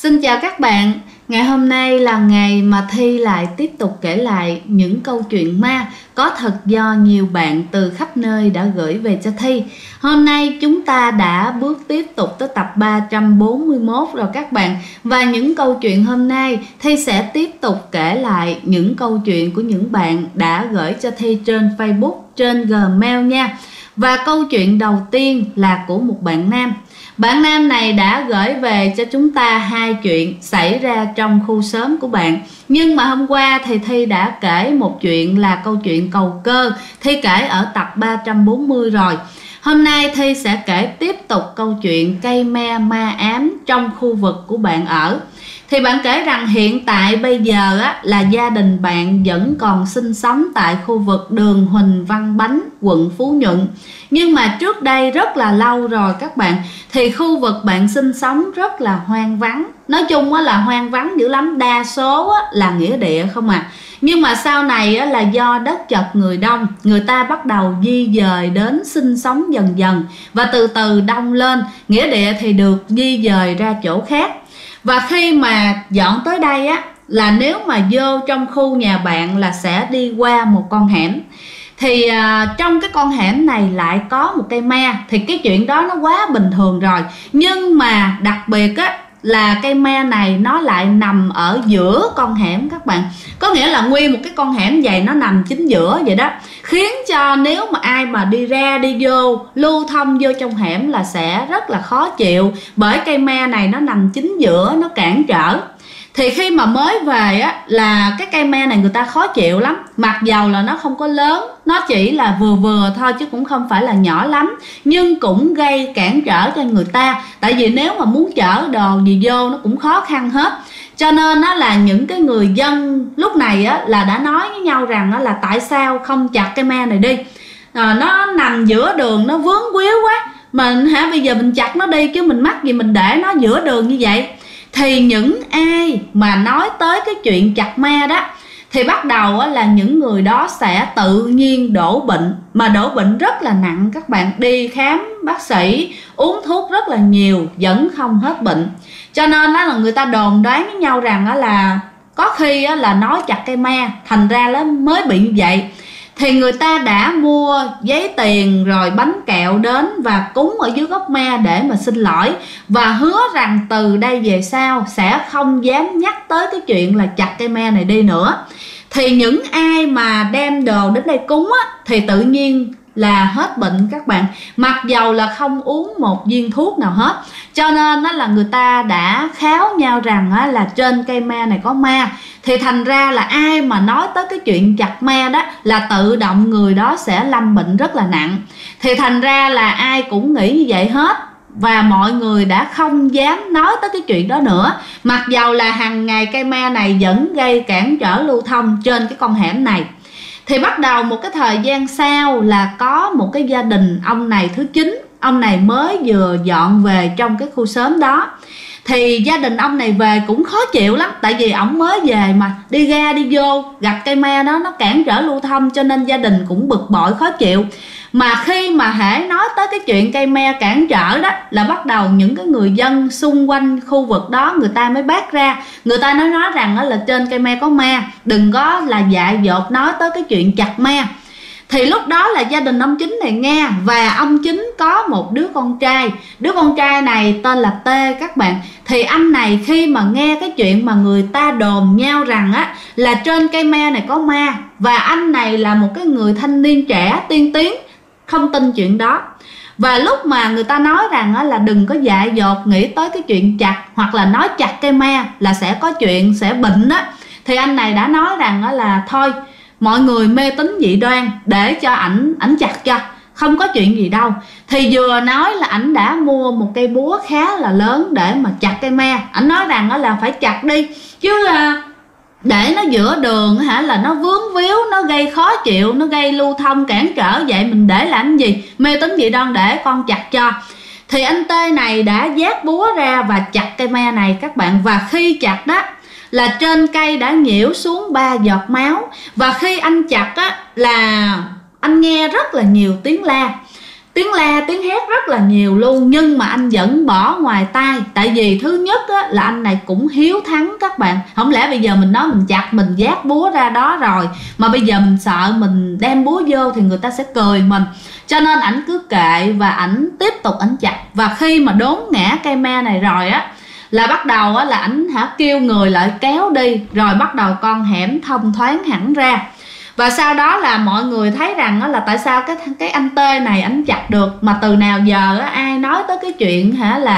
Xin chào các bạn, ngày hôm nay là ngày mà Thi lại tiếp tục kể lại những câu chuyện ma có thật do nhiều bạn từ khắp nơi đã gửi về cho Thi. Hôm nay chúng ta đã bước tiếp tục tới tập 341 rồi các bạn. Và những câu chuyện hôm nay Thi sẽ tiếp tục kể lại những câu chuyện của những bạn đã gửi cho Thi trên Facebook, trên Gmail nha. Và câu chuyện đầu tiên là của một bạn nam. Bạn nam này đã gửi về cho chúng ta hai chuyện xảy ra trong khu xóm của bạn. Nhưng mà hôm qua thì Thi đã kể một chuyện là câu chuyện cầu cơ. Thi kể ở tập 340 rồi. Hôm nay Thi sẽ kể tiếp tục câu chuyện cây me ma ám trong khu vực của bạn ở. Thì bạn kể rằng hiện tại bây giờ là gia đình bạn vẫn còn sinh sống tại khu vực đường Huỳnh Văn Bánh, quận Phú Nhuận. Nhưng mà trước đây rất là lâu rồi các bạn, thì khu vực bạn sinh sống rất là hoang vắng. Nói chung là hoang vắng dữ lắm, đa số là nghĩa địa không à. Nhưng mà sau này là do đất chật người đông, người ta bắt đầu di dời đến sinh sống dần dần. Và từ từ đông lên, nghĩa địa thì được di dời ra chỗ khác. Và khi mà dọn tới đây là nếu mà vô trong khu nhà bạn là sẽ đi qua một con hẻm. Thì trong cái con hẻm này lại có một cây me. Thì cái chuyện đó nó quá bình thường rồi. Nhưng mà đặc biệt là cây me này nó lại nằm ở giữa con hẻm các bạn. Có nghĩa là nguyên một cái con hẻm vậy nó nằm chính giữa vậy đó. Khiến cho nếu mà ai mà đi ra đi vô, lưu thông vô trong hẻm là sẽ rất là khó chịu. Bởi cây me này nó nằm chính giữa, nó cản trở. Thì khi mà mới về là cái cây me này người ta khó chịu lắm. Mặc dầu là nó không có lớn, nó chỉ là vừa vừa thôi chứ cũng không phải là nhỏ lắm. Nhưng cũng gây cản trở cho người ta. Tại vì nếu mà muốn chở đồ gì vô nó cũng khó khăn hết. Cho nên là những cái người dân lúc này là đã nói với nhau rằng là tại sao không chặt cây me này đi. Nó nằm giữa đường, nó vướng víu quá. Mình bây giờ mình chặt nó đi chứ mình mắc gì mình để nó giữa đường như vậy. Thì những ai mà nói tới cái chuyện chặt me đó thì bắt đầu là những người đó sẽ tự nhiên đổ bệnh. Mà đổ bệnh rất là nặng các bạn. Đi khám bác sĩ, uống thuốc rất là nhiều, vẫn không hết bệnh. Cho nên là người ta đồn đoán với nhau rằng là có khi là nói chặt cây me, thành ra nó mới bị như vậy. Thì người ta đã mua giấy tiền rồi bánh kẹo đến và cúng ở dưới gốc me để mà xin lỗi. Và hứa rằng từ đây về sau sẽ không dám nhắc tới cái chuyện là chặt cây me này đi nữa. Thì những ai mà đem đồ đến đây cúng thì tự nhiên là hết bệnh các bạn. Mặc dầu là không uống một viên thuốc nào hết. Cho nên là người ta đã kháo nhau rằng là trên cây me này có ma. Thì thành ra là ai mà nói tới cái chuyện chặt me đó là tự động người đó sẽ lâm bệnh rất là nặng. Thì thành ra là ai cũng nghĩ như vậy hết. Và mọi người đã không dám nói tới cái chuyện đó nữa. Mặc dầu là hàng ngày cây me này vẫn gây cản trở lưu thông trên cái con hẻm này. Thì bắt đầu một cái thời gian sau là có một cái gia đình ông này thứ 9. Ông này mới vừa dọn về trong cái khu xóm đó. Thì gia đình ông này về cũng khó chịu lắm. Tại vì ổng mới về mà đi ra đi vô gặp cây me đó nó cản trở lưu thông. Cho nên gia đình cũng bực bội khó chịu. Mà khi mà hễ nói tới cái chuyện cây me cản trở đó là bắt đầu những cái người dân xung quanh khu vực đó người ta mới bác ra. Người ta nói rằng là trên cây me có ma, đừng có là dại dột nói tới cái chuyện chặt me. Thì lúc đó là gia đình ông Chính này nghe. Và ông Chính có một đứa con trai. Đứa con trai này tên là Tê các bạn. Thì anh này khi mà nghe cái chuyện mà người ta đồn nhau rằng là trên cây me này có ma, và anh này là một cái người thanh niên trẻ tiên tiến, không tin chuyện đó. Và lúc mà người ta nói rằng là đừng có dại dột nghĩ tới cái chuyện chặt, hoặc là nói chặt cây me là sẽ có chuyện, sẽ bệnh thì anh này đã nói rằng là thôi mọi người mê tín dị đoan, để cho ảnh chặt cho, không có chuyện gì đâu. Thì vừa nói là ảnh đã mua một cây búa khá là lớn để mà chặt cây me. Ảnh nói rằng là phải chặt đi, chứ để nó giữa đường là nó vướng víu, nó gây khó chịu, nó gây lưu thông cản trở, vậy mình để làm gì, mê tín dị đoan, để con chặt cho. Thì anh Tê này đã vác búa ra và chặt cây me này các bạn. Và khi chặt đó là trên cây đã nhiễu xuống 3 giọt máu. Và khi anh chặt là anh nghe rất là nhiều tiếng la. tiếng la tiếng hét rất là nhiều luôn, nhưng mà anh vẫn bỏ ngoài tai. Tại vì thứ nhất á, là anh này cũng hiếu thắng các bạn. Không lẽ bây giờ mình nói mình chặt, mình vác búa ra đó rồi mà bây giờ mình sợ mình đem búa vô thì người ta sẽ cười mình. Cho nên ảnh cứ kệ và ảnh tiếp tục ảnh chặt. Và khi mà đốn ngã cây me này rồi á, là bắt đầu á, là ảnh kêu người lại kéo đi, rồi bắt đầu con hẻm thông thoáng hẳn ra. Và sau đó là mọi người thấy rằng á, là tại sao cái anh Tê này ảnh chặt được, mà từ nào giờ á, ai nói tới cái chuyện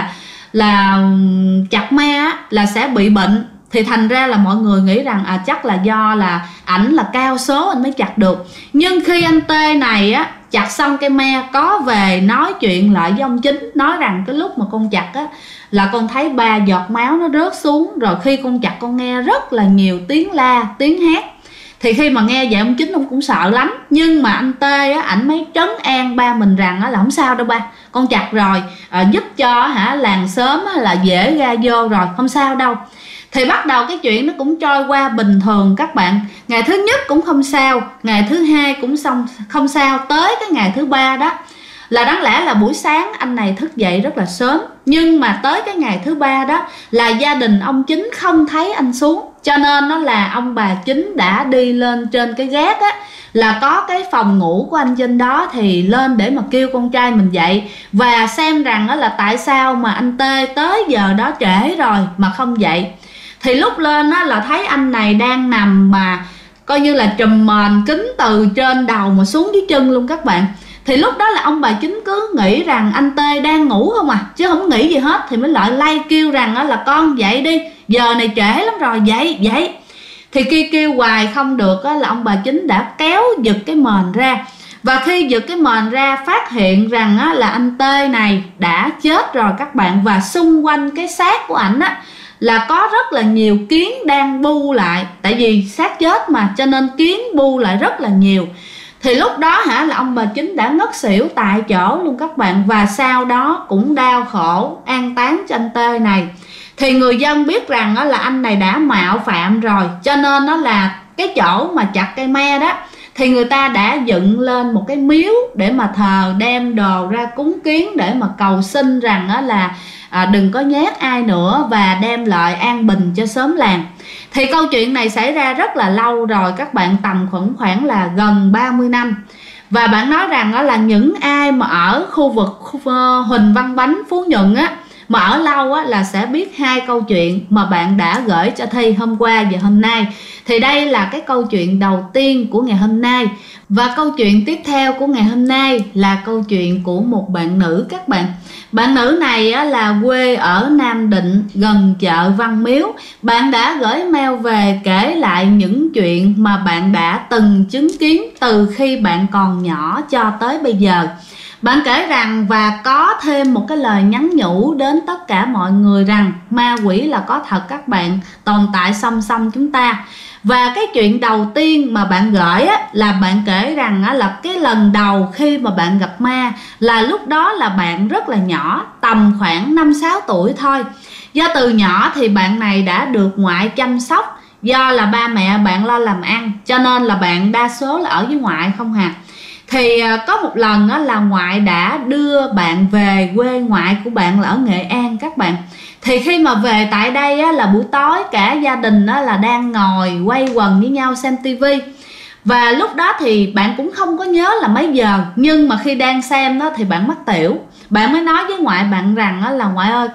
là chặt me á, là sẽ bị bệnh. Thì thành ra là mọi người nghĩ rằng chắc là do là ảnh là cao số anh mới chặt được. Nhưng khi anh Tê này á chặt xong cây me, có về nói chuyện lại với ông Chính, nói rằng cái lúc mà con chặt á là con thấy 3 giọt máu nó rớt xuống, rồi khi con chặt con nghe rất là nhiều tiếng la tiếng hét. Thì khi mà nghe vậy ông Chính ông cũng sợ lắm, nhưng mà anh Tê á ảnh mới trấn an ba mình rằng là không sao đâu ba, con chặt rồi, giúp cho làng xóm là dễ ra vô rồi, không sao đâu. Thì bắt đầu cái chuyện nó cũng trôi qua bình thường các bạn. Ngày thứ nhất cũng không sao, ngày thứ hai cũng không sao, tới cái ngày thứ ba đó là đáng lẽ là buổi sáng anh này thức dậy rất là sớm, nhưng mà tới cái ngày thứ ba đó là gia đình ông Chính không thấy anh xuống. Cho nên nó là ông bà Chính đã đi lên trên cái gác á, là có cái phòng ngủ của anh trên đó, thì lên để mà kêu con trai mình dậy và xem rằng là tại sao mà anh Tê tới giờ đó trễ rồi mà không dậy. Thì lúc lên á là thấy anh này đang nằm mà coi như là trùm mền kín từ trên đầu mà xuống dưới chân luôn các bạn. Thì lúc đó là ông bà Chính cứ nghĩ rằng anh Tê đang ngủ không chứ không nghĩ gì hết. Thì mới lại lay kêu rằng là con dậy đi, giờ này trễ lắm rồi, dậy. Thì kêu hoài không được là ông bà Chính đã kéo giật cái mền ra. Và khi giật cái mền ra phát hiện rằng là anh Tê này đã chết rồi các bạn. Và xung quanh cái xác của ảnh là có rất là nhiều kiến đang bu lại. Tại vì xác chết mà, cho nên kiến bu lại rất là nhiều. Thì lúc đó là ông bà Chính đã ngất xỉu tại chỗ luôn các bạn. Và sau đó cũng đau khổ an táng cho anh Tê này. Thì người dân biết rằng là anh này đã mạo phạm rồi, cho nên nó là cái chỗ mà chặt cây me đó thì người ta đã dựng lên một cái miếu để mà thờ, đem đồ ra cúng kiến để mà cầu xin rằng là đừng có nhát ai nữa và đem lại an bình cho xóm làng. Thì câu chuyện này xảy ra rất là lâu rồi các bạn, tầm khoảng là gần 30 năm. Và bạn nói rằng là những ai mà ở khu vực Huỳnh Văn Bánh, Phú Nhuận mà ở lâu là sẽ biết hai câu chuyện mà bạn đã gửi cho Thi hôm qua và hôm nay. Thì đây là cái câu chuyện đầu tiên của ngày hôm nay. Và câu chuyện tiếp theo của ngày hôm nay là câu chuyện của một bạn nữ các bạn. Bạn nữ này là quê ở Nam Định, gần chợ Văn Miếu. Bạn đã gửi mail về kể lại những chuyện mà bạn đã từng chứng kiến từ khi bạn còn nhỏ cho tới bây giờ. Bạn kể rằng và có thêm một cái lời nhắn nhủ đến tất cả mọi người rằng ma quỷ là có thật các bạn, tồn tại song song chúng ta. Và cái chuyện đầu tiên mà bạn gửi là bạn kể rằng là cái lần đầu khi mà bạn gặp ma là lúc đó là bạn rất là nhỏ, tầm khoảng 5-6 tuổi thôi. Do từ nhỏ thì bạn này đã được ngoại chăm sóc, do là ba mẹ bạn lo làm ăn, cho nên là bạn đa số là ở với ngoại không hà. Thì có một lần là ngoại đã đưa bạn về quê ngoại của bạn là ở Nghệ An các bạn. Thì khi mà về tại đây là buổi tối cả gia đình là đang ngồi quay quần với nhau xem tivi. Và lúc đó thì bạn cũng không có nhớ là mấy giờ, nhưng mà khi đang xem đó thì bạn mắc tiểu. Bạn mới nói với ngoại bạn rằng là ngoại ơi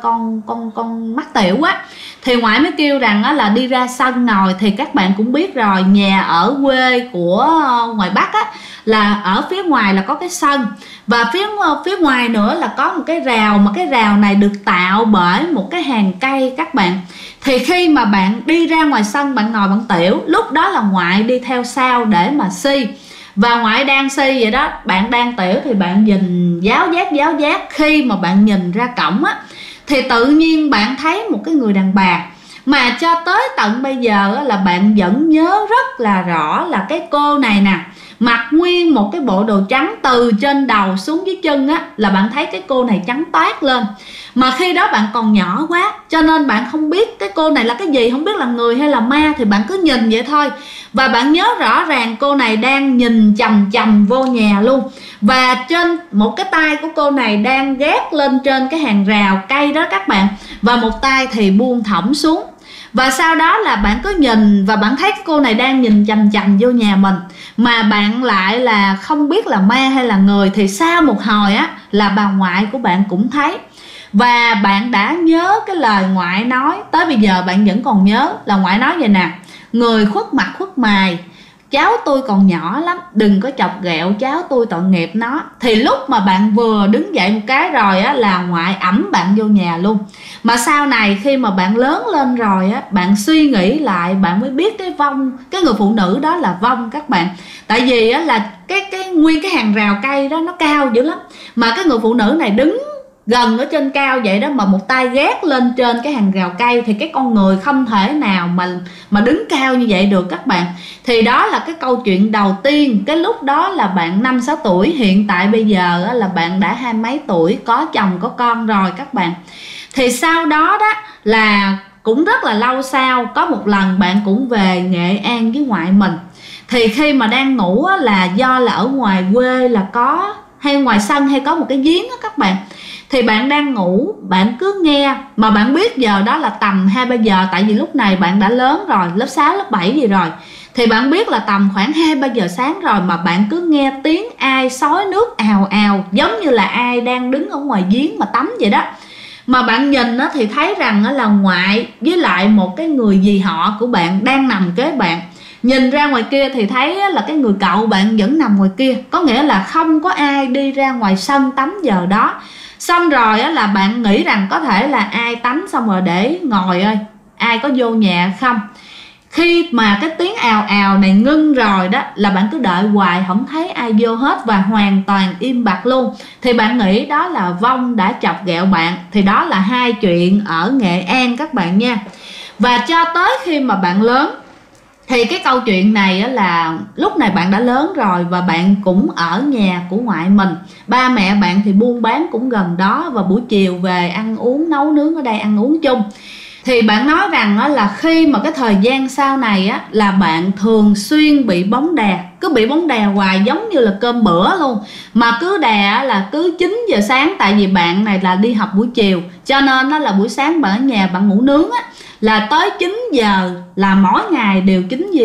con mắc tiểu quá. Thì ngoại mới kêu rằng là đi ra sân ngồi. Thì các bạn cũng biết rồi, nhà ở quê của ngoài Bắc là ở phía ngoài là có cái sân, và phía ngoài nữa là có một cái rào, mà cái rào này được tạo bởi một cái hàng cây các bạn. Thì khi mà bạn đi ra ngoài sân bạn ngồi bạn tiểu, lúc đó là ngoại đi theo sau để mà xi. Và ngoại đang xi vậy đó, bạn đang tiểu thì bạn nhìn giáo giác. Khi mà bạn nhìn ra cổng thì tự nhiên bạn thấy một cái người đàn bà mà cho tới tận bây giờ là bạn vẫn nhớ rất là rõ là cái cô này nè. mặc nguyên một cái bộ đồ trắng từ trên đầu xuống dưới chân á, là bạn thấy cái cô này trắng toát lên. Mà khi đó bạn còn nhỏ quá cho nên bạn không biết cái cô này là cái gì, không biết là người hay là ma, thì bạn cứ nhìn vậy thôi. Và bạn nhớ rõ ràng cô này đang nhìn chằm chằm vô nhà luôn. Và trên một cái tay của cô này đang gác lên trên cái hàng rào cây đó các bạn, và một tay thì buông thõng xuống. Và sau đó là bạn cứ nhìn và bạn thấy cô này đang nhìn chằm chằm vô nhà mình, mà bạn lại là không biết là ma hay là người. Thì sau một hồi á là bà ngoại của bạn cũng thấy. Và bạn đã nhớ cái lời ngoại nói, tới bây giờ bạn vẫn còn nhớ là ngoại nói vậy nè: người khuất mặt khuất mày, cháu tôi còn nhỏ lắm, đừng có chọc ghẹo cháu tôi, tội nghiệp nó. Thì lúc mà bạn vừa đứng dậy một cái rồi á là ngoại ẵm bạn vô nhà luôn. Mà sau này khi mà bạn lớn lên rồi á, bạn suy nghĩ lại bạn mới biết cái vong, cái người phụ nữ đó là vong các bạn. Tại vì á là cái nguyên cái hàng rào cây đó nó cao dữ lắm, mà cái người phụ nữ này đứng gần ở trên cao vậy đó, mà một tay gác lên trên cái hàng rào cây, thì cái con người không thể nào mà đứng cao như vậy được các bạn. Thì đó là cái câu chuyện đầu tiên. Cái lúc đó là bạn 5-6 tuổi, hiện tại bây giờ là bạn đã 20 mấy tuổi, có chồng có con rồi các bạn. Thì sau đó đó là cũng rất là lâu sau, có một lần bạn cũng về Nghệ An với ngoại mình. Thì khi mà đang ngủ là do là ở ngoài quê là có, hay ngoài sân hay có một cái giếng đó các bạn. Thì bạn đang ngủ, bạn cứ nghe, mà bạn biết giờ đó là tầm 2-3 giờ. Tại vì lúc này bạn đã lớn rồi, lớp 6, lớp 7 gì rồi. Thì bạn biết là tầm khoảng 2-3 giờ sáng rồi, mà bạn cứ nghe tiếng ai xối nước ào ào, giống như là ai đang đứng ở ngoài giếng mà tắm vậy đó. Mà bạn nhìn thì thấy rằng là ngoại với lại một cái người dì họ của bạn đang nằm kế bạn. Nhìn ra ngoài kia thì thấy là cái người cậu bạn vẫn nằm ngoài kia, có nghĩa là không có ai đi ra ngoài sân tắm giờ đó. Xong rồi là bạn nghĩ rằng có thể là ai tắm xong rồi để ngồi ơi, ai có vô nhà không. Khi mà cái tiếng ào ào này ngưng rồi đó là bạn cứ đợi hoài không thấy ai vô hết, và hoàn toàn im bặt luôn. Thì bạn nghĩ đó là vong đã chọc ghẹo bạn. Thì đó là hai chuyện ở Nghệ An các bạn nha. Và cho tới khi mà bạn lớn thì cái câu chuyện này là lúc này bạn đã lớn rồi, và bạn cũng ở nhà của ngoại mình. Ba mẹ bạn thì buôn bán cũng gần đó, và buổi chiều về ăn uống nấu nướng ở đây ăn uống chung. Thì bạn nói rằng là khi mà cái thời gian sau này là bạn thường xuyên bị bóng đè, cứ bị bóng đè hoài giống như là cơm bữa luôn. Mà cứ đè là cứ 9 giờ sáng, tại vì bạn này là đi học buổi chiều, cho nên là buổi sáng bạn ở nhà bạn ngủ nướng là tới 9 giờ là mỗi ngày đều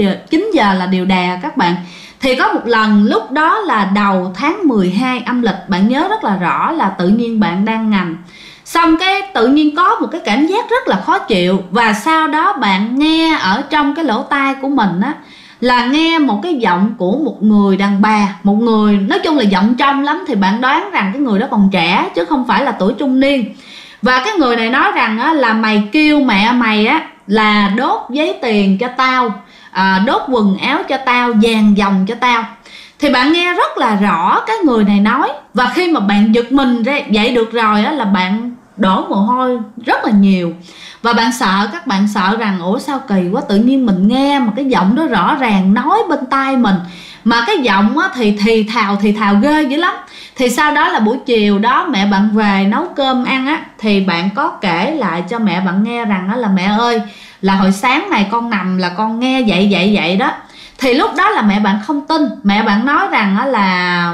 9 giờ là đều đè các bạn. Thì có một lần lúc đó là đầu tháng 12 âm lịch, bạn nhớ rất là rõ là tự nhiên bạn đang nằm, xong cái tự nhiên có một cái cảm giác rất là khó chịu. Và sau đó bạn nghe ở trong cái lỗ tai của mình là nghe một cái giọng của một người đàn bà, một người nói chung là giọng trong lắm. Thì bạn đoán rằng cái người đó còn trẻ chứ không phải là tuổi trung niên. Và cái người này nói rằng là mày kêu mẹ mày là đốt giấy tiền cho tao, đốt quần áo cho tao, vàng dòng cho tao. Thì bạn nghe rất là rõ cái người này nói. Và khi mà bạn giật mình dậy được rồi là bạn đổ mồ hôi rất là nhiều. Và bạn sợ, các bạn sợ rằng ủa sao kỳ quá, tự nhiên mình nghe mà cái giọng đó rõ ràng nói bên tai mình, mà cái giọng thì thì thào ghê dữ lắm. Thì sau đó là buổi chiều đó mẹ bạn về nấu cơm ăn thì bạn có kể lại cho mẹ bạn nghe rằng là mẹ ơi, là hồi sáng này con nằm là con nghe vậy đó. Thì lúc đó là mẹ bạn không tin. Mẹ bạn nói rằng là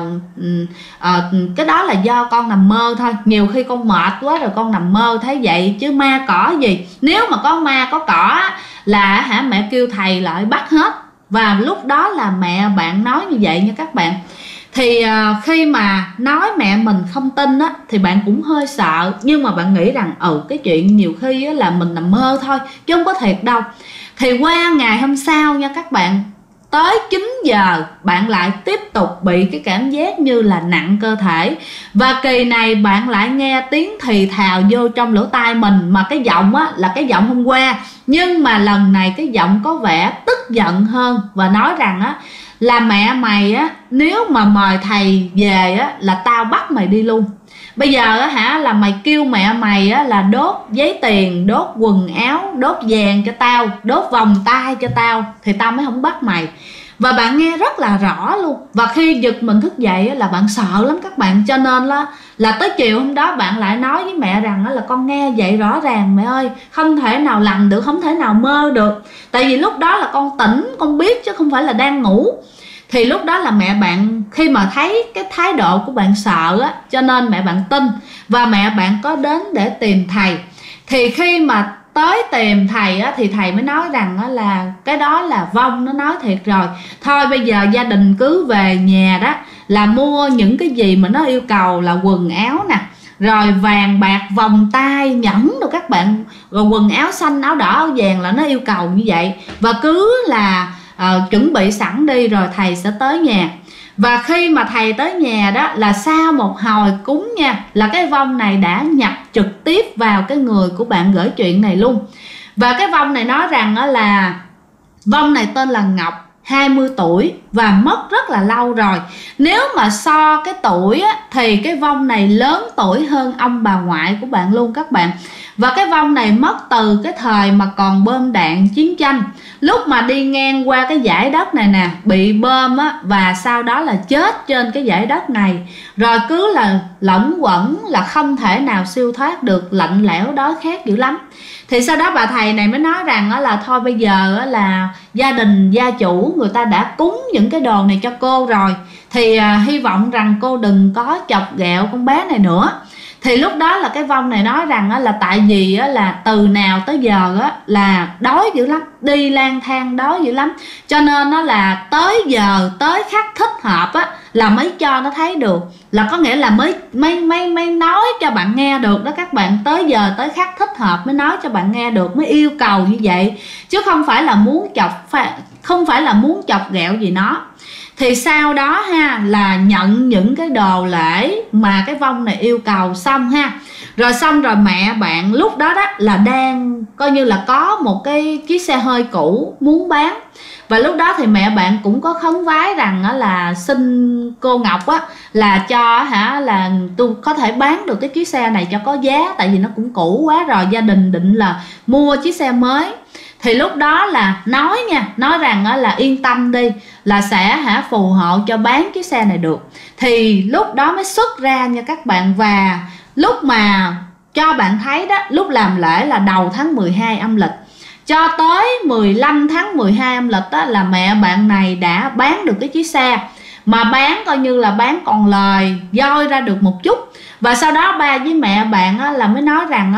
cái đó là do con nằm mơ thôi, nhiều khi con mệt quá rồi con nằm mơ thấy vậy, chứ ma cỏ gì. Nếu mà có ma có cỏ là mẹ kêu thầy lại bắt hết. Và lúc đó là mẹ bạn nói như vậy nha các bạn. Thì khi mà nói mẹ mình không tin thì bạn cũng hơi sợ. Nhưng mà bạn nghĩ rằng cái chuyện nhiều khi là mình nằm mơ thôi chứ không có thiệt đâu. Thì qua ngày hôm sau nha các bạn, tới 9 giờ bạn lại tiếp tục bị cái cảm giác như là nặng cơ thể. Và kỳ này bạn lại nghe tiếng thì thào vô trong lỗ tai mình, mà cái giọng là cái giọng hôm qua, nhưng mà lần này cái giọng có vẻ tức giận hơn. Và nói rằng là mẹ mày nếu mà mời thầy về là tao bắt mày đi luôn. Bây giờ là mày kêu mẹ mày là đốt giấy tiền, đốt quần áo, đốt vàng cho tao, đốt vòng tay cho tao, thì tao mới không bắt mày. và bạn nghe rất là rõ luôn. Và khi giật mình thức dậy là bạn sợ lắm các bạn, cho nên là tới chiều hôm đó bạn lại nói với mẹ rằng là con nghe vậy rõ ràng mẹ ơi, không thể nào lành được, không thể nào mơ được. Tại vì lúc đó là con tỉnh, con biết chứ không phải là đang ngủ. Thì lúc đó là mẹ bạn khi mà thấy cái thái độ của bạn sợ á, cho nên mẹ bạn tin và mẹ bạn có đến để tìm thầy. Thì khi mà tới tìm thầy á, thì thầy mới nói rằng á, là cái đó là vong nó nói thiệt rồi. Thôi bây giờ gia đình cứ về nhà đó là mua những cái gì mà nó yêu cầu, là quần áo nè, rồi vàng bạc, vòng tay, nhẫn đồ các bạn, rồi quần áo xanh, áo đỏ, áo vàng là nó yêu cầu như vậy. Và cứ là chuẩn bị sẵn đi rồi thầy sẽ tới nhà. Và khi mà thầy tới nhà đó là sau một hồi cúng nha, là cái vong này đã nhập trực tiếp vào cái người của bạn gửi chuyện này luôn. Và cái vong này nói rằng là vong này tên là Ngọc, 20 tuổi và mất rất là lâu rồi. Nếu mà so cái tuổi á, thì cái vong này lớn tuổi hơn ông bà ngoại của bạn luôn các bạn. Và cái vong này mất từ cái thời mà còn bom đạn chiến tranh. Lúc mà đi ngang qua cái dải đất này nè, bị bom á, và sau đó là chết trên cái dải đất này. Rồi cứ là lẫn quẩn, là không thể nào siêu thoát được, lạnh lẽo đói khát dữ lắm. Thì sau đó bà thầy này mới nói rằng là thôi bây giờ là gia đình gia chủ người ta đã cúng những cái đồ này cho cô rồi, thì hy vọng rằng cô đừng có chọc ghẹo con bé này nữa. Thì lúc đó là cái vong này nói rằng là tại vì là từ nào tới giờ là đói dữ lắm, đi lang thang đói dữ lắm, cho nên nó là tới giờ, tới khắc thích hợp là mới cho nó thấy được, là có nghĩa là mới nói cho bạn nghe được đó các bạn. Tới giờ tới khắc thích hợp mới nói cho bạn nghe được, mới yêu cầu như vậy, chứ không phải là muốn chọc ghẹo gì nó. Thì sau đó ha, là nhận những cái đồ lễ mà cái vong này yêu cầu xong ha. Rồi xong rồi mẹ bạn lúc đó là đang coi như là có một cái chiếc xe hơi cũ muốn bán. Và lúc đó thì mẹ bạn cũng có khấn vái rằng là xin cô Ngọc là cho là tôi có thể bán được cái chiếc xe này cho có giá, tại vì nó cũng cũ quá rồi, gia đình định là mua chiếc xe mới. Thì lúc đó là nói rằng là yên tâm đi, là sẽ phù hộ cho bán chiếc xe này được. Thì lúc đó mới xuất ra nha các bạn. Và lúc mà cho bạn thấy đó, lúc làm lễ là đầu tháng 12 âm lịch, cho tới 15 tháng 12 âm lịch đó, là mẹ bạn này đã bán được cái chiếc xe. Mà bán coi như là bán còn lời, dôi ra được một chút. Và sau đó ba với mẹ bạn là mới nói rằng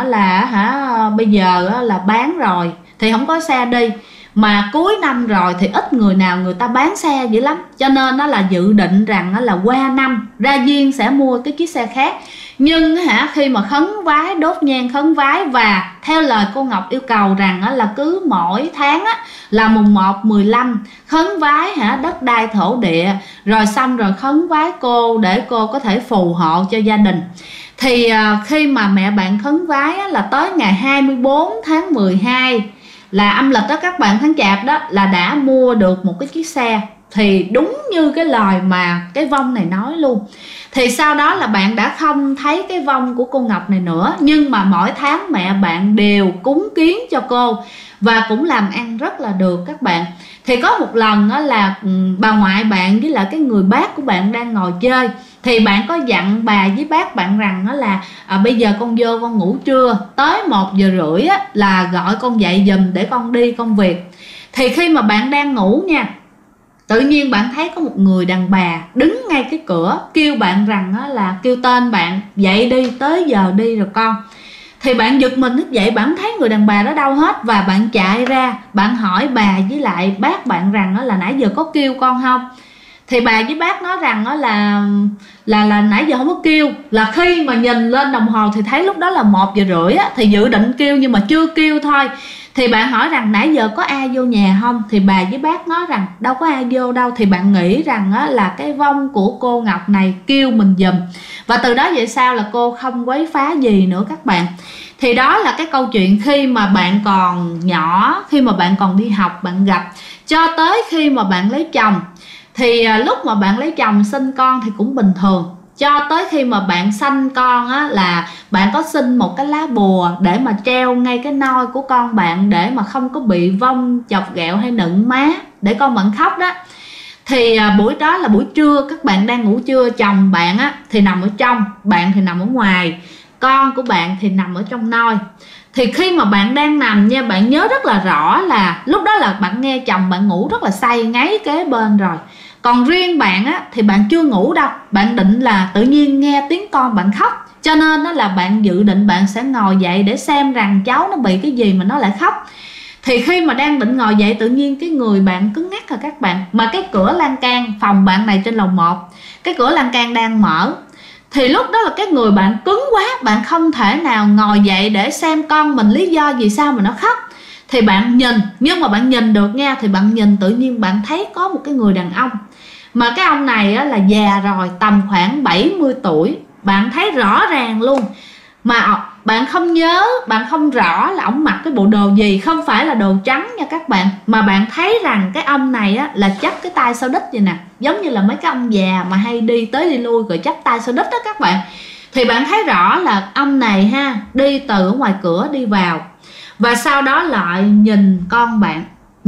là bây giờ là bán rồi thì không có xe đi, mà cuối năm rồi thì ít người nào người ta bán xe dữ lắm, cho nên nó là dự định rằng là qua năm ra duyên sẽ mua cái chiếc xe khác. Nhưng khi mà khấn vái, đốt nhang khấn vái, và theo lời cô Ngọc yêu cầu rằng là cứ mỗi tháng là mùng 1, 15 khấn vái đất đai thổ địa, rồi xong rồi khấn vái cô để cô có thể phù hộ cho gia đình. Thì khi mà mẹ bạn khấn vái là tới ngày 24 tháng 12 là âm lịch đó các bạn, tháng Chạp đó, là đã mua được một cái chiếc xe. Thì đúng như cái lời mà cái vong này nói luôn. Thì sau đó là bạn đã không thấy cái vong của cô Ngọc này nữa, nhưng mà mỗi tháng mẹ bạn đều cúng kiến cho cô và cũng làm ăn rất là được các bạn. Thì có một lần là bà ngoại bạn với lại cái người bác của bạn đang ngồi chơi, thì bạn có dặn bà với bác bạn rằng là bây giờ con vô con ngủ trưa, tới 1:30 là gọi con dậy giùm để con đi công việc. Thì khi mà bạn đang ngủ nha, tự nhiên bạn thấy có một người đàn bà đứng ngay cái cửa kêu bạn rằng là kêu tên bạn dậy đi, tới giờ đi rồi con. Thì bạn giật mình thức dậy, bạn thấy người đàn bà đó đâu hết, và bạn chạy ra bạn hỏi bà với lại bác bạn rằng là nãy giờ có kêu con không. Thì bà với bác nói rằng là nãy giờ không có kêu, là khi mà nhìn lên đồng hồ thì thấy lúc đó là 1:30 thì dự định kêu nhưng mà chưa kêu thôi. Thì bạn hỏi rằng nãy giờ có ai vô nhà không, thì bà với bác nói rằng đâu có ai vô đâu. Thì bạn nghĩ rằng là cái vong của cô Ngọc này kêu mình giùm, và từ đó về sau là cô không quấy phá gì nữa các bạn. Thì đó là cái câu chuyện khi mà bạn còn nhỏ, khi mà bạn còn đi học bạn gặp, cho tới khi mà bạn lấy chồng. Thì lúc mà bạn lấy chồng sinh con thì cũng bình thường, cho tới khi mà bạn sanh con là bạn có xin một cái lá bùa để mà treo ngay cái nôi của con bạn, để mà không có bị vong chọc ghẹo hay nựng má, để con bạn khóc đó. Thì buổi đó là buổi trưa, các bạn đang ngủ trưa, chồng bạn thì nằm ở trong, bạn thì nằm ở ngoài, con của bạn thì nằm ở trong nôi. Thì khi mà bạn đang nằm nha, bạn nhớ rất là rõ là lúc đó là bạn nghe chồng bạn ngủ rất là say, ngáy kế bên rồi. Còn riêng bạn thì bạn chưa ngủ đâu, bạn định là tự nhiên nghe tiếng con bạn khóc, cho nên đó là bạn dự định bạn sẽ ngồi dậy để xem rằng cháu nó bị cái gì mà nó lại khóc. Thì khi mà đang định ngồi dậy, tự nhiên cái người bạn cứng ngắc rồi các bạn. Mà cái cửa lan can phòng bạn này trên lầu 1, cái cửa lan can đang mở. Thì lúc đó là cái người bạn cứng quá, bạn không thể nào ngồi dậy để xem con mình lý do gì sao mà nó khóc. Thì bạn nhìn, nhưng mà bạn nhìn được nha, thì bạn nhìn tự nhiên bạn thấy có một cái người đàn ông. Mà cái ông này là già rồi, tầm khoảng 70 tuổi. Bạn thấy rõ ràng luôn. Mà bạn không nhớ, bạn không rõ là ổng mặc cái bộ đồ gì, không phải là đồ trắng nha các bạn. Mà bạn thấy rằng cái ông này là chắp cái tay sau đít vậy nè, giống như là mấy cái ông già mà hay đi tới đi lui rồi chắp tay sau đít đó các bạn. Thì bạn thấy rõ là ông này đi từ ở ngoài cửa đi vào, và sau đó lại nhìn con bạn,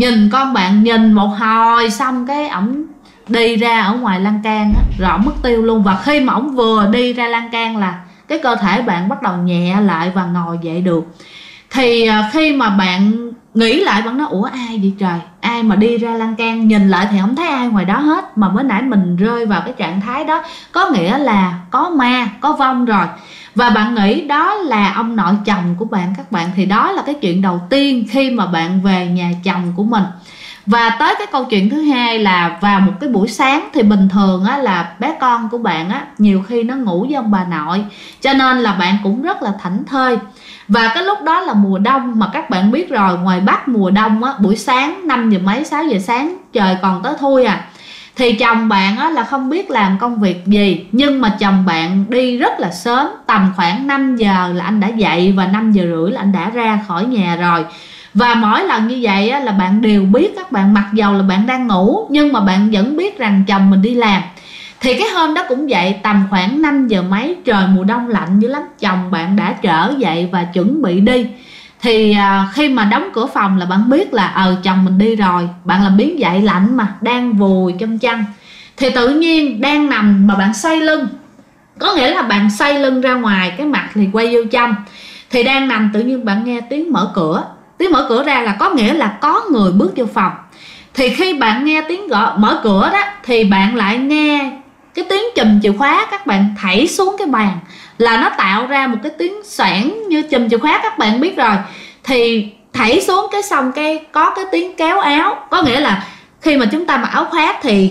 nhìn một hồi xong cái ổng đi ra ở ngoài lan can rồi ổng mất tiêu luôn. Và khi mà ổng vừa đi ra lan can là cái cơ thể bạn bắt đầu nhẹ lại và ngồi dậy được. Thì khi mà bạn nghĩ lại, bạn nói ủa ai vậy trời, ai mà đi ra lan can, nhìn lại thì không thấy ai ngoài đó hết. Mà mới nãy mình rơi vào cái trạng thái đó, có nghĩa là có ma, có vong rồi. Và bạn nghĩ đó là ông nội chồng của bạn các bạn. Thì đó là cái chuyện đầu tiên khi mà bạn về nhà chồng của mình. Và tới cái câu chuyện thứ hai là vào một cái buổi sáng thì bình thường là bé con của bạn nhiều khi nó ngủ với ông bà nội, cho nên là bạn cũng rất là thảnh thơi. Và cái lúc đó là mùa đông, mà các bạn biết rồi, ngoài Bắc mùa đông buổi sáng 5 giờ mấy 6 giờ sáng trời còn tối thui Thì chồng bạn là không biết làm công việc gì, nhưng mà chồng bạn đi rất là sớm, tầm khoảng 5 giờ là anh đã dậy và 5 giờ rưỡi là anh đã ra khỏi nhà rồi. Và mỗi lần như vậy là bạn đều biết các bạn, mặc dầu là bạn đang ngủ nhưng mà bạn vẫn biết rằng chồng mình đi làm. Thì cái hôm đó cũng vậy, tầm khoảng 5 giờ mấy, trời mùa đông lạnh dữ lắm, chồng bạn đã trở dậy và chuẩn bị đi. Thì khi mà đóng cửa phòng là bạn biết là chồng mình đi rồi. Bạn làm biến dậy lạnh mà, đang vùi trong chăn. Thì tự nhiên đang nằm mà bạn xoay lưng, có nghĩa là bạn xoay lưng ra ngoài, cái mặt thì quay vô trong. Thì đang nằm tự nhiên bạn nghe tiếng mở cửa. Tiếng mở cửa ra là có nghĩa là có người bước vô phòng. Thì khi bạn nghe tiếng mở cửa đó, thì bạn lại nghe cái tiếng chùm chìa khóa các bạn thảy xuống cái bàn, là nó tạo ra một cái tiếng xoảng như chùm chìa khóa các bạn biết rồi. Thì thảy xuống cái xong cái có cái tiếng kéo áo, có nghĩa là khi mà chúng ta mặc áo khoác thì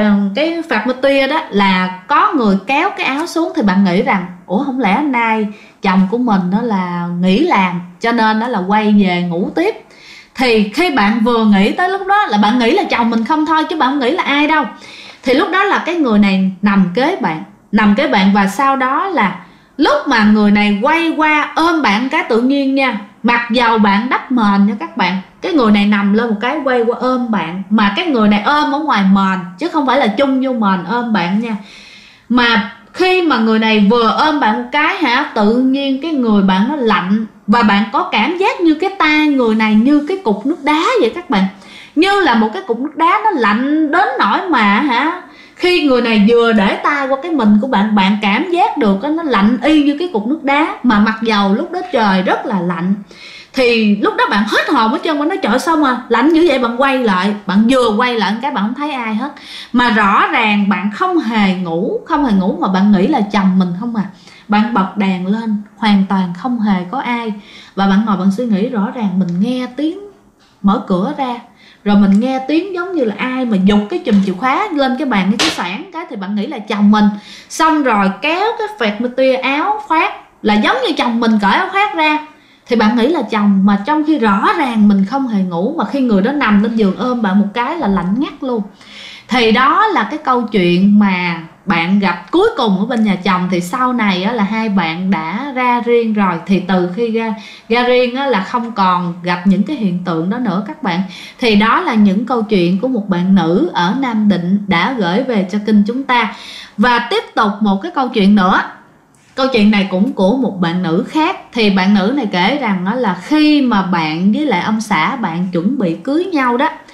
cái phạt mơ tia đó là có người kéo cái áo xuống. Thì bạn nghĩ rằng ủa không lẽ nay chồng của mình đó là nghỉ làm, cho nên đó là quay về ngủ tiếp. Thì khi bạn vừa nghĩ tới lúc đó là bạn nghĩ là chồng mình không thôi, chứ bạn không nghĩ là ai đâu. Thì lúc đó là cái người này nằm kế bạn, và sau đó là lúc mà người này quay qua ôm bạn cái, tự nhiên nha, mặc dầu bạn đắp mền nha các bạn, cái người này nằm lên một cái quay qua ôm bạn. Mà cái người này ôm ở ngoài mền chứ không phải là chung vô mền ôm bạn nha. Mà khi mà người này vừa ôm bạn một cái tự nhiên cái người bạn nó lạnh, và bạn có cảm giác như cái tay người này như cái cục nước đá vậy các bạn, như là một cái cục nước đá nó lạnh đến nỗi mà khi người này vừa để tay qua cái mình của bạn, bạn cảm giác được nó lạnh y như cái cục nước đá. Mà mặc dầu lúc đó trời rất là lạnh. Thì lúc đó bạn hết hồn hết trơn, bạn nói trời sao mà lạnh như vậy. Bạn quay lại, bạn vừa quay lại cái bạn không thấy ai hết. Mà rõ ràng bạn không hề ngủ mà bạn nghĩ là chồng mình không Bạn bật đèn lên, hoàn toàn không hề có ai. Và bạn ngồi bạn suy nghĩ, rõ ràng mình nghe tiếng mở cửa ra, rồi mình nghe tiếng giống như là ai mà giục cái chùm chìa khóa lên cái bàn, cái xoảng cái, thì bạn nghĩ là chồng mình. Xong rồi kéo cái phẹt mơ tia áo khoác, là giống như chồng mình cởi áo khoác ra, thì bạn nghĩ là chồng. Mà trong khi rõ ràng mình không hề ngủ, mà khi người đó nằm lên giường ôm bạn một cái là lạnh ngắt luôn. Thì đó là cái câu chuyện mà bạn gặp cuối cùng ở bên nhà chồng. Thì sau này là hai bạn đã ra riêng rồi. Thì từ khi ra riêng là không còn gặp những cái hiện tượng đó nữa các bạn. Thì đó là những câu chuyện của một bạn nữ ở Nam Định đã gửi về cho kênh chúng ta. Và tiếp tục một cái câu chuyện nữa. Câu chuyện này cũng của một bạn nữ khác. Thì bạn nữ này kể rằng là khi mà bạn với lại ông xã bạn chuẩn bị cưới nhau đó,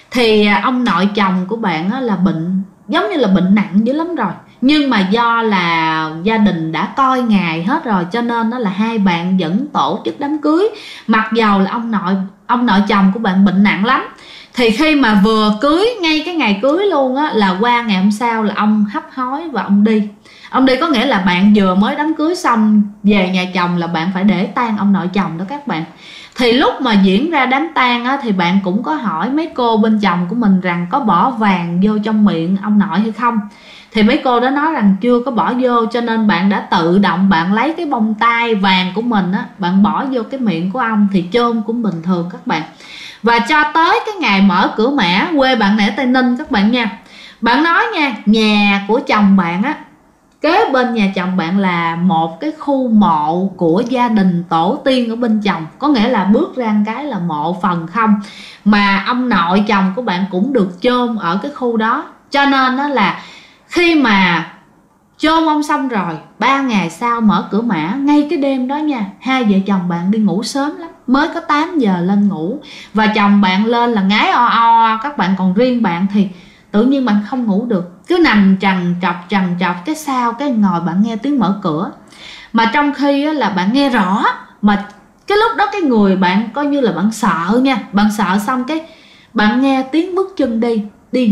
Thì ông nội chồng của bạn là bệnh, giống như là bệnh nặng dữ lắm rồi, nhưng mà do là gia đình đã coi ngày hết rồi, cho nên là hai bạn vẫn tổ chức đám cưới, mặc dầu là ông nội chồng của bạn bệnh nặng lắm. Thì khi mà vừa cưới, ngay cái ngày cưới luôn á, là qua ngày hôm sau là ông hấp hối và ông đi. Ông đi có nghĩa là bạn vừa mới đám cưới xong về nhà chồng là bạn phải để tang ông nội chồng đó các bạn. Thì lúc mà diễn ra đám tang á, thì bạn cũng có hỏi mấy cô bên chồng của mình rằng có bỏ vàng vô trong miệng ông nội hay không. Thì mấy cô đó nói rằng chưa có bỏ vô, cho nên bạn đã tự động bạn lấy cái bông tai vàng của mình á, bạn bỏ vô cái miệng của ông thì chôn cũng bình thường các bạn. Và cho tới cái ngày mở cửa mã, quê bạn này ở Tây Ninh các bạn nha. Bạn nói nha, nhà của chồng bạn á, kế bên nhà chồng bạn là một cái khu mộ của gia đình tổ tiên ở bên chồng. Có nghĩa là bước ra một cái là mộ phần không. Mà ông nội chồng của bạn cũng được chôn ở cái khu đó. Cho nên đó là khi mà chôn ông xong rồi, 3 ngày sau mở cửa mã, ngay cái đêm đó nha, hai vợ chồng bạn đi ngủ sớm lắm, mới có 8 giờ lên ngủ. Và chồng bạn lên là ngái o o các bạn, còn riêng bạn thì tự nhiên bạn không ngủ được, cứ nằm trằn trọc cái sao cái ngồi bạn nghe tiếng mở cửa. Mà trong khi là bạn nghe rõ, mà cái lúc đó cái người bạn coi như là bạn sợ nha, bạn sợ xong cái bạn nghe tiếng bước chân đi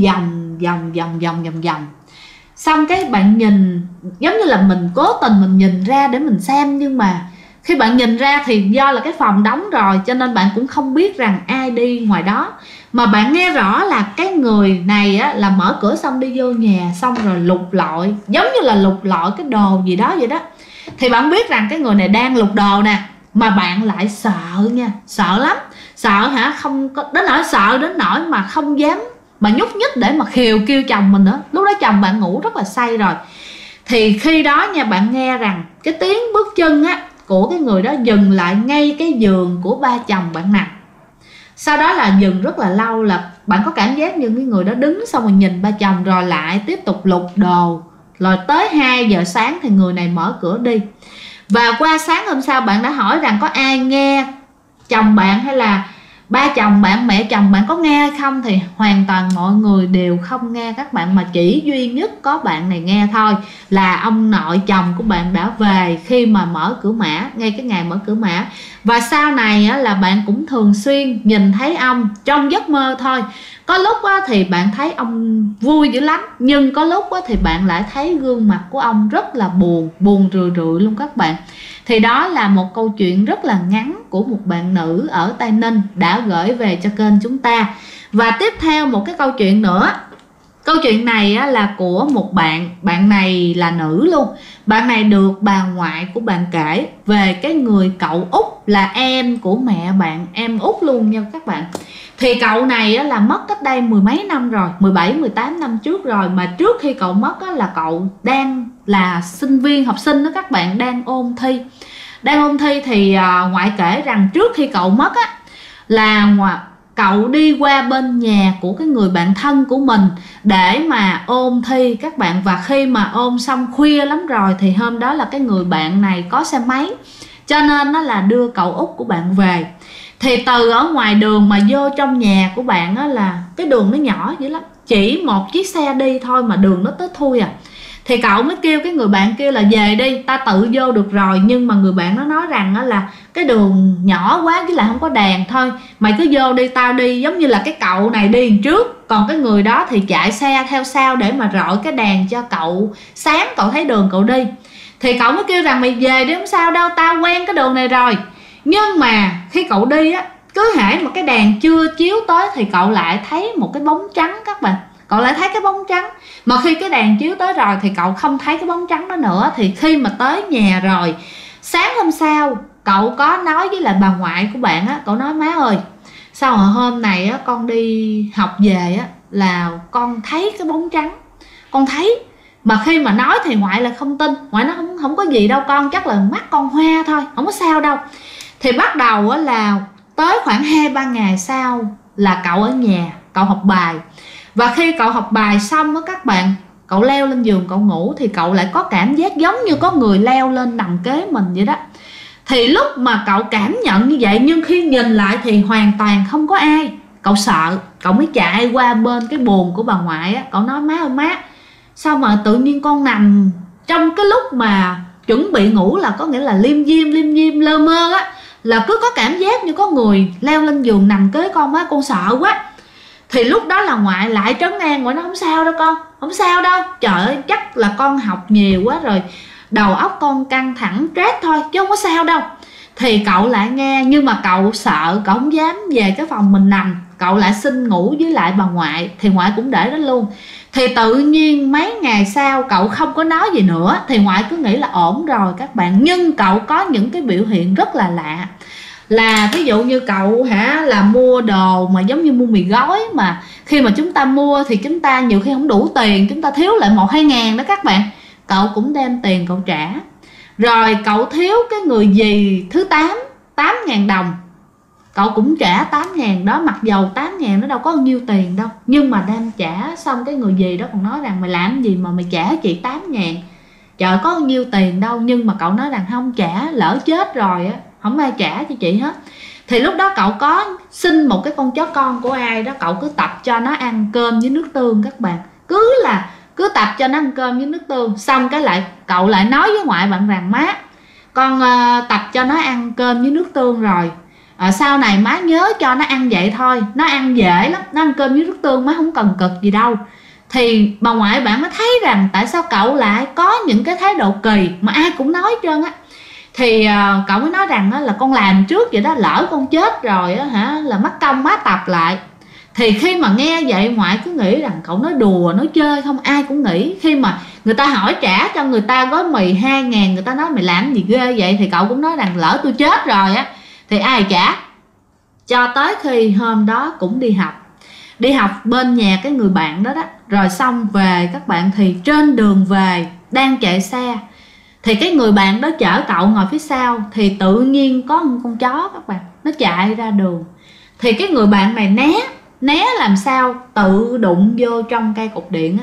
vòng. Xong cái bạn nhìn, giống như là mình cố tình mình nhìn ra để mình xem, nhưng mà khi bạn nhìn ra thì do là cái phòng đóng rồi, cho nên bạn cũng không biết rằng ai đi ngoài đó. Mà bạn nghe rõ là cái người này á, là mở cửa xong đi vô nhà, xong rồi lục lọi, giống như là lục lọi cái đồ gì đó vậy đó. Thì bạn biết rằng cái người này đang lục đồ nè, mà bạn lại sợ nha, sợ lắm. Sợ hả, không có đến nỗi sợ đến nỗi mà không dám mà nhúc nhích để mà khều kêu chồng mình nữa. Lúc đó chồng bạn ngủ rất là say rồi. Thì khi đó nha, bạn nghe rằng cái tiếng bước chân á của cái người đó dừng lại ngay cái giường của ba chồng bạn nằm. Sau đó là dừng rất là lâu, là bạn có cảm giác như cái người đó đứng xong rồi nhìn ba chồng rồi lại tiếp tục lục đồ. Rồi tới 2 giờ sáng thì người này mở cửa đi. Và qua sáng hôm sau bạn đã hỏi rằng có ai nghe chồng bạn hay là ba chồng bạn, mẹ chồng bạn có nghe hay không, thì hoàn toàn mọi người đều không nghe các bạn, mà chỉ duy nhất có bạn này nghe thôi, là ông nội chồng của bạn đã về khi mà mở cửa mã, ngay cái ngày mở cửa mã. Và sau này á, là bạn cũng thường xuyên nhìn thấy ông trong giấc mơ thôi. Có lúc á, thì bạn thấy ông vui dữ lắm, nhưng có lúc á, thì bạn lại thấy gương mặt của ông rất là buồn rười luôn các bạn. Thì đó là một câu chuyện rất là ngắn của một bạn nữ ở Tây Ninh đã gửi về cho kênh chúng ta. Và tiếp theo một cái câu chuyện nữa. Câu chuyện này á, là của một bạn này là nữ luôn. Bạn này được bà ngoại của bạn kể về cái người cậu út là em của mẹ bạn, em út luôn nha các bạn. Thì cậu này á, là mất cách đây 10 mấy năm rồi, 17-18 năm trước rồi. Mà trước khi cậu mất á, là cậu đang là sinh viên, học sinh đó các bạn, đang ôn thi. Thì ngoại kể rằng trước khi cậu mất á, là cậu đi qua bên nhà của cái người bạn thân của mình để mà ôn thi các bạn. Và khi mà ôn xong khuya lắm rồi thì hôm đó là cái người bạn này có xe máy, cho nên nó là đưa cậu út của bạn về. Thì từ ở ngoài đường mà vô trong nhà của bạn á, là cái đường nó nhỏ dữ lắm, chỉ một chiếc xe đi thôi mà đường nó tới thui à. Thì cậu mới kêu cái người bạn kia là về đi, ta tự vô được rồi. Nhưng mà người bạn nó nói rằng á, là cái đường nhỏ quá với lại không có đèn, thôi mày cứ vô đi, tao đi. Giống như là cái cậu này đi trước, còn cái người đó thì chạy xe theo sau để mà rọi cái đèn cho cậu sáng, cậu thấy đường cậu đi. Thì cậu mới kêu rằng mày về đi, không sao đâu, tao quen cái đường này rồi. Nhưng mà khi cậu đi á, cứ hễ mà cái đèn chưa chiếu tới thì cậu lại thấy một cái bóng trắng các bạn. Cậu lại thấy cái bóng trắng. Mà khi cái đèn chiếu tới rồi thì cậu không thấy cái bóng trắng đó nữa. Thì khi mà tới nhà rồi, sáng hôm sau cậu có nói với lại bà ngoại của bạn á, cậu nói má ơi, sao hôm này á, con đi học về á, là con thấy cái bóng trắng, con thấy. Mà khi mà nói thì ngoại là không tin. Ngoại nói không có gì đâu con, chắc là mắt con hoa thôi, không có sao đâu. Thì bắt đầu á, là tới khoảng 2-3 ngày sau là cậu ở nhà, cậu học bài. Và khi cậu học bài xong á các bạn, cậu leo lên giường cậu ngủ thì cậu lại có cảm giác giống như có người leo lên nằm kế mình vậy đó. Thì lúc mà cậu cảm nhận như vậy, nhưng khi nhìn lại thì hoàn toàn không có ai. cậu sợ, cậu mới chạy qua bên cái buồng của bà ngoại á. Cậu nói má ơi má, sao mà tự nhiên con nằm trong cái lúc mà chuẩn bị ngủ, là có nghĩa là liêm diêm lơ mơ á, là cứ có cảm giác như có người leo lên giường nằm kế con, má con sợ quá. Thì lúc đó là ngoại lại trấn an, ngoại nói không sao đâu con, không sao đâu, trời ơi chắc là con học nhiều quá rồi, đầu óc con căng thẳng stress thôi chứ không có sao đâu. Thì cậu lại nghe, nhưng mà cậu sợ, cậu không dám về cái phòng mình nằm, cậu lại xin ngủ với lại bà ngoại, thì ngoại cũng để đó luôn. Thì tự nhiên mấy ngày sau cậu không có nói gì nữa, thì ngoại cứ nghĩ là ổn rồi các bạn. Nhưng cậu có những cái biểu hiện rất là lạ, là ví dụ như cậu là mua đồ mà giống như mua mì gói, mà khi mà chúng ta mua thì chúng ta nhiều khi không đủ tiền, chúng ta thiếu lại 1-2 ngàn đó các bạn, cậu cũng đem tiền cậu trả. Rồi cậu thiếu cái người dì thứ 8.000 đồng, cậu cũng trả 8.000 đó, mặc dầu 8.000 nó đâu có nhiêu tiền đâu, nhưng mà đem trả. Xong cái người dì đó còn nói rằng mày làm gì mà mày trả chị 8.000, trời có nhiêu tiền đâu. Nhưng mà cậu nói rằng không trả, lỡ chết rồi á không ai trả cho chị hết. Thì lúc đó cậu có xin một cái con chó con của ai đó, cậu cứ tập cho nó ăn cơm với nước tương các bạn, cứ tập cho nó ăn cơm với nước tương. Xong cái cậu lại nói với ngoại bạn rằng má, con tập cho nó ăn cơm với nước tương rồi, sau này má nhớ cho nó ăn vậy thôi, nó ăn dễ lắm, nó ăn cơm với nước tương má không cần cực gì đâu. Thì bà ngoại bạn mới thấy rằng tại sao cậu lại có những cái thái độ kỳ mà ai cũng nói hết trơn á. Thì cậu mới nói rằng là con làm trước vậy đó, lỡ con chết rồi á là mất công má tập lại. Thì khi mà nghe vậy ngoại cứ nghĩ rằng cậu nói đùa nói chơi không, ai cũng nghĩ. Khi mà người ta hỏi trả cho người ta gói mì 2.000, người ta nói mày làm gì ghê vậy, thì cậu cũng nói rằng lỡ tôi chết rồi á thì ai trả. Cho tới khi hôm đó cũng đi học bên nhà cái người bạn đó đó. Rồi xong về các bạn, thì trên đường về đang chạy xe, thì cái người bạn đó chở cậu ngồi phía sau, thì tự nhiên có một con chó các bạn, nó chạy ra đường. Thì cái người bạn này né làm sao tự đụng vô trong cây cục điện á.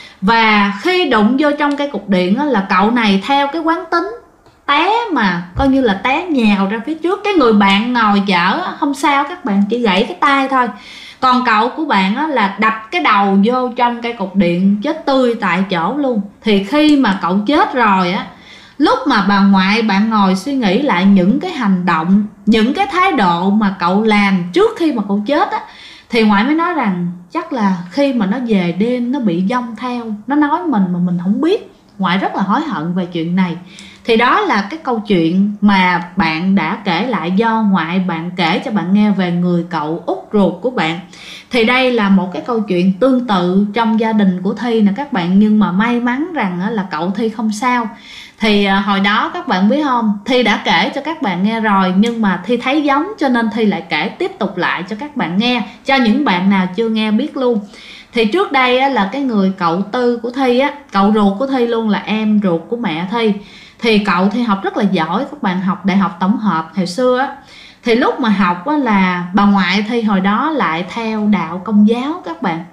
Và khi đụng vô trong cây cục điện á, là cậu này theo cái quán tính té, mà coi như là té nhào ra phía trước. Cái người bạn ngồi chở không sao các bạn, chỉ gãy cái tay thôi. Còn cậu của bạn á, là đập cái đầu vô trong cây cục điện, chết tươi tại chỗ luôn. Thì khi mà cậu chết rồi á, lúc mà bà ngoại bạn ngồi suy nghĩ lại những cái hành động, những cái thái độ mà cậu làm trước khi mà cậu chết á, thì ngoại mới nói rằng chắc là khi mà nó về đêm nó bị dông theo, nó nói mình mà mình không biết. Ngoại rất là hối hận về chuyện này. Thì đó là cái câu chuyện mà bạn đã kể lại, do ngoại bạn kể cho bạn nghe về người cậu út ruột của bạn. Thì đây là một cái câu chuyện tương tự trong gia đình của Thi nè các bạn. Nhưng mà may mắn rằng là cậu Thi không sao. Thì hồi đó các bạn biết không, Thi đã kể cho các bạn nghe rồi, nhưng mà Thi thấy giống cho nên Thi lại kể tiếp tục lại cho các bạn nghe, cho những bạn nào chưa nghe biết luôn. Thì trước đây á, là cái người cậu tư của Thi á, cậu ruột của Thi luôn, là em ruột của mẹ Thi. Thì cậu Thi học rất là giỏi, các bạn, học đại học tổng hợp hồi xưa á. Thì lúc mà học á, là bà ngoại Thi hồi đó lại theo đạo Công giáo các bạn.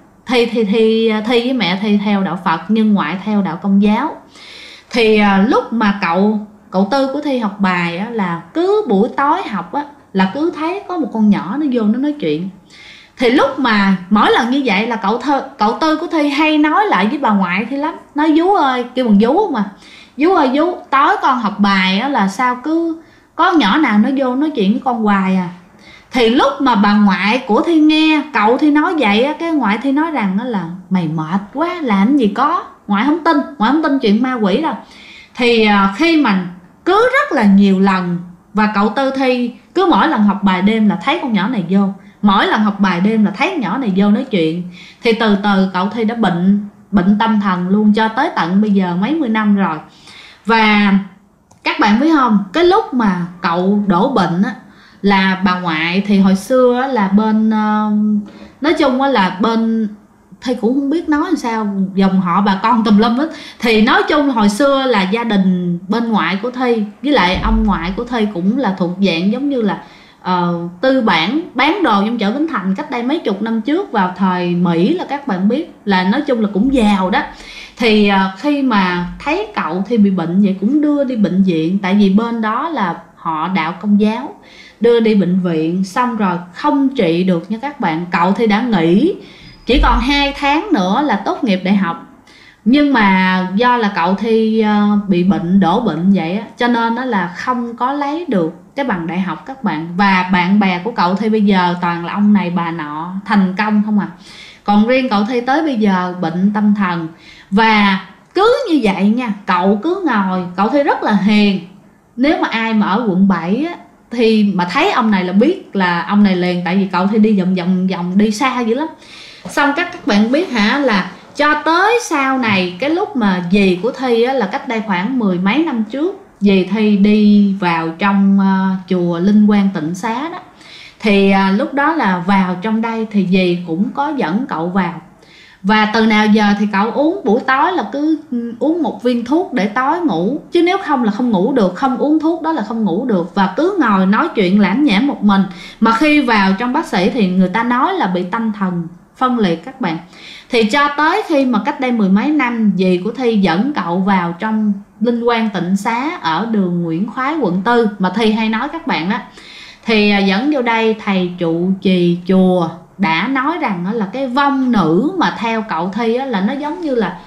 Thi với mẹ Thi theo đạo Phật, nhưng ngoại theo đạo Công giáo. Thì lúc mà cậu tư của Thi học bài á, là cứ buổi tối học á, là cứ thấy có một con nhỏ nó vô nó nói chuyện. Thì lúc mà mỗi lần như vậy là cậu tư của Thi hay nói lại với bà ngoại Thi lắm, nói vú ơi, kêu bằng vú không à, vú ơi vú, tối con học bài á, là sao cứ có nhỏ nào nó vô nói chuyện với con hoài à. Thì lúc mà bà ngoại của Thi nghe cậu Thi nói vậy á, cái ngoại Thi nói rằng là mày mệt quá, làm gì có. Ngoại không tin chuyện ma quỷ đâu. Thì khi mà cứ rất là nhiều lần, và cậu tư Thi cứ mỗi lần học bài đêm là thấy con nhỏ này vô, mỗi lần học bài đêm là thấy con nhỏ này vô nói chuyện. Thì từ từ cậu Thi đã bệnh tâm thần luôn, cho tới tận bây giờ mấy mươi năm rồi. Và các bạn biết không, cái lúc mà cậu đổ bệnh á, là bà ngoại thì hồi xưa á, là bên nói chung á, là bên Thi cũng không biết nói làm sao, dòng họ bà con tùm lum hết. Thì nói chung hồi xưa là gia đình bên ngoại của Thi với lại ông ngoại của Thi cũng là thuộc dạng giống như là tư bản bán đồ trong chợ Bến Thành cách đây mấy chục năm trước, vào thời Mỹ, là các bạn biết là nói chung là cũng giàu đó. Thì khi mà thấy cậu Thi bị bệnh vậy cũng đưa đi bệnh viện, tại vì bên đó là họ đạo Công giáo. đưa đi bệnh viện, xong rồi không trị được nha các bạn. Cậu Thi đã nghỉ, chỉ còn 2 tháng nữa là tốt nghiệp đại học. Nhưng mà do là cậu Thi bị bệnh, đổ bệnh vậy á, cho nên nó là không có lấy được cái bằng đại học các bạn. Và bạn bè của cậu Thi bây giờ toàn là ông này bà nọ thành công không à. Còn riêng cậu Thi tới bây giờ bệnh tâm thần. Và cứ như vậy nha, cậu cứ ngồi, cậu Thi rất là hiền. Nếu mà ai mà ở quận 7 á, thì mà thấy ông này là biết là ông này liền. Tại vì cậu Thi đi vòng đi xa dữ lắm. Xong các bạn biết hả, là cho tới sau này, cái lúc mà dì của Thi á, là cách đây khoảng 10 mấy năm trước, dì Thi đi vào trong chùa Linh Quang Tịnh Xá đó. Thì lúc đó là vào trong đây thì dì cũng có dẫn cậu vào. Và từ nào giờ thì cậu uống buổi tối là cứ uống một viên thuốc để tối ngủ. Chứ nếu không là không ngủ được, không uống thuốc đó là không ngủ được. Và cứ ngồi nói chuyện lãm nhảm một mình. Mà khi vào trong bác sĩ thì người ta nói là bị tâm thần phân liệt các bạn. Thì cho tới khi mà cách đây 10 mấy năm, dì của Thi dẫn cậu vào trong Linh Quang Tịnh Xá ở đường Nguyễn Khoái quận 4 mà Thi hay nói các bạn đó. Thì dẫn vô đây, thầy trụ trì chùa đã nói rằng là cái vong nữ mà theo cậu Thi là nó giống như là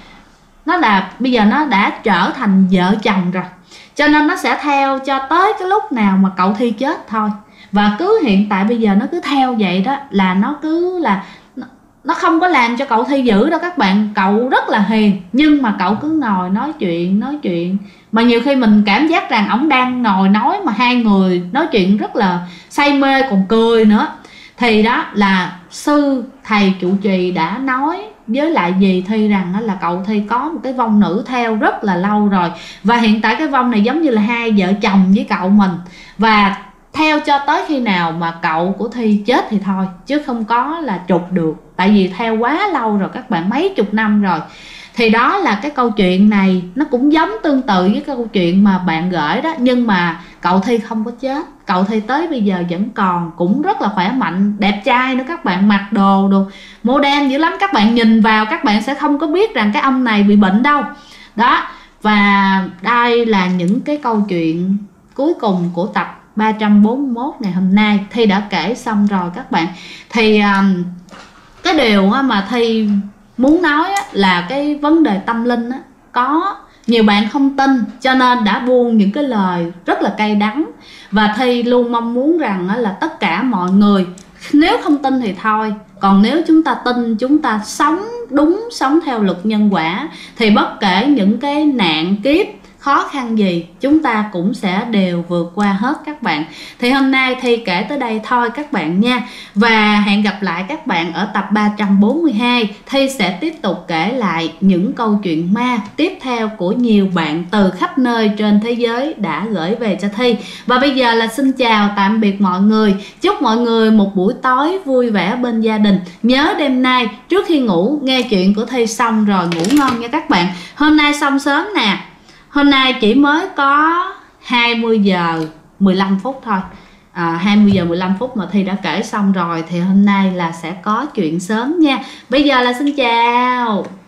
bây giờ nó đã trở thành vợ chồng rồi, cho nên nó sẽ theo cho tới cái lúc nào mà cậu Thi chết thôi. Và cứ hiện tại bây giờ nó cứ theo vậy đó, là nó cứ là nó không có làm cho cậu Thi dữ đâu các bạn. Cậu rất là hiền, nhưng mà cậu cứ ngồi nói chuyện. Mà nhiều khi mình cảm giác rằng ổng đang ngồi nói mà hai người nói chuyện rất là say mê, còn cười nữa. Thì đó là sư thầy trụ trì đã nói với lại dì Thi rằng là cậu Thi có một cái vong nữ theo rất là lâu rồi. Và hiện tại cái vong này giống như là hai vợ chồng với cậu mình. Và theo cho tới khi nào mà cậu của Thi chết thì thôi, chứ không có là trục được. Tại vì theo quá lâu rồi các bạn, mấy chục năm rồi. Thì đó là cái câu chuyện này, nó cũng giống tương tự với cái câu chuyện mà bạn gửi đó. Nhưng mà cậu Thi không có chết. Cậu Thi tới bây giờ vẫn còn, cũng rất là khỏe mạnh, đẹp trai nữa các bạn. Mặc đồ modern dữ lắm. Các bạn nhìn vào các bạn sẽ không có biết rằng cái ông này bị bệnh đâu. Đó. Và đây là những cái câu chuyện cuối cùng của tập 341 ngày hôm nay. Thi đã kể xong rồi các bạn. Thì cái điều mà Thi muốn nói là cái vấn đề tâm linh có nhiều bạn không tin, cho nên đã buông những cái lời rất là cay đắng. Và Thi luôn mong muốn rằng là tất cả mọi người, nếu không tin thì thôi, còn nếu chúng ta tin, chúng ta sống đúng, sống theo luật nhân quả, thì bất kể những cái nạn kiếp khó khăn gì chúng ta cũng sẽ đều vượt qua hết các bạn. Thì hôm nay Thi kể tới đây thôi các bạn nha. Và hẹn gặp lại các bạn ở tập 342. Thi sẽ tiếp tục kể lại những câu chuyện ma tiếp theo của nhiều bạn từ khắp nơi trên thế giới đã gửi về cho Thi. Và bây giờ là xin chào tạm biệt mọi người. Chúc mọi người một buổi tối vui vẻ bên gia đình. Nhớ đêm nay trước khi ngủ nghe chuyện của Thi xong rồi ngủ ngon nha các bạn. Hôm nay xong sớm nè. Hôm nay chỉ mới có 20 giờ 15 phút thôi. 20 giờ 15 phút mà Thi đã kể xong rồi. Thì hôm nay là sẽ có chuyện sớm nha. Bây giờ là xin chào.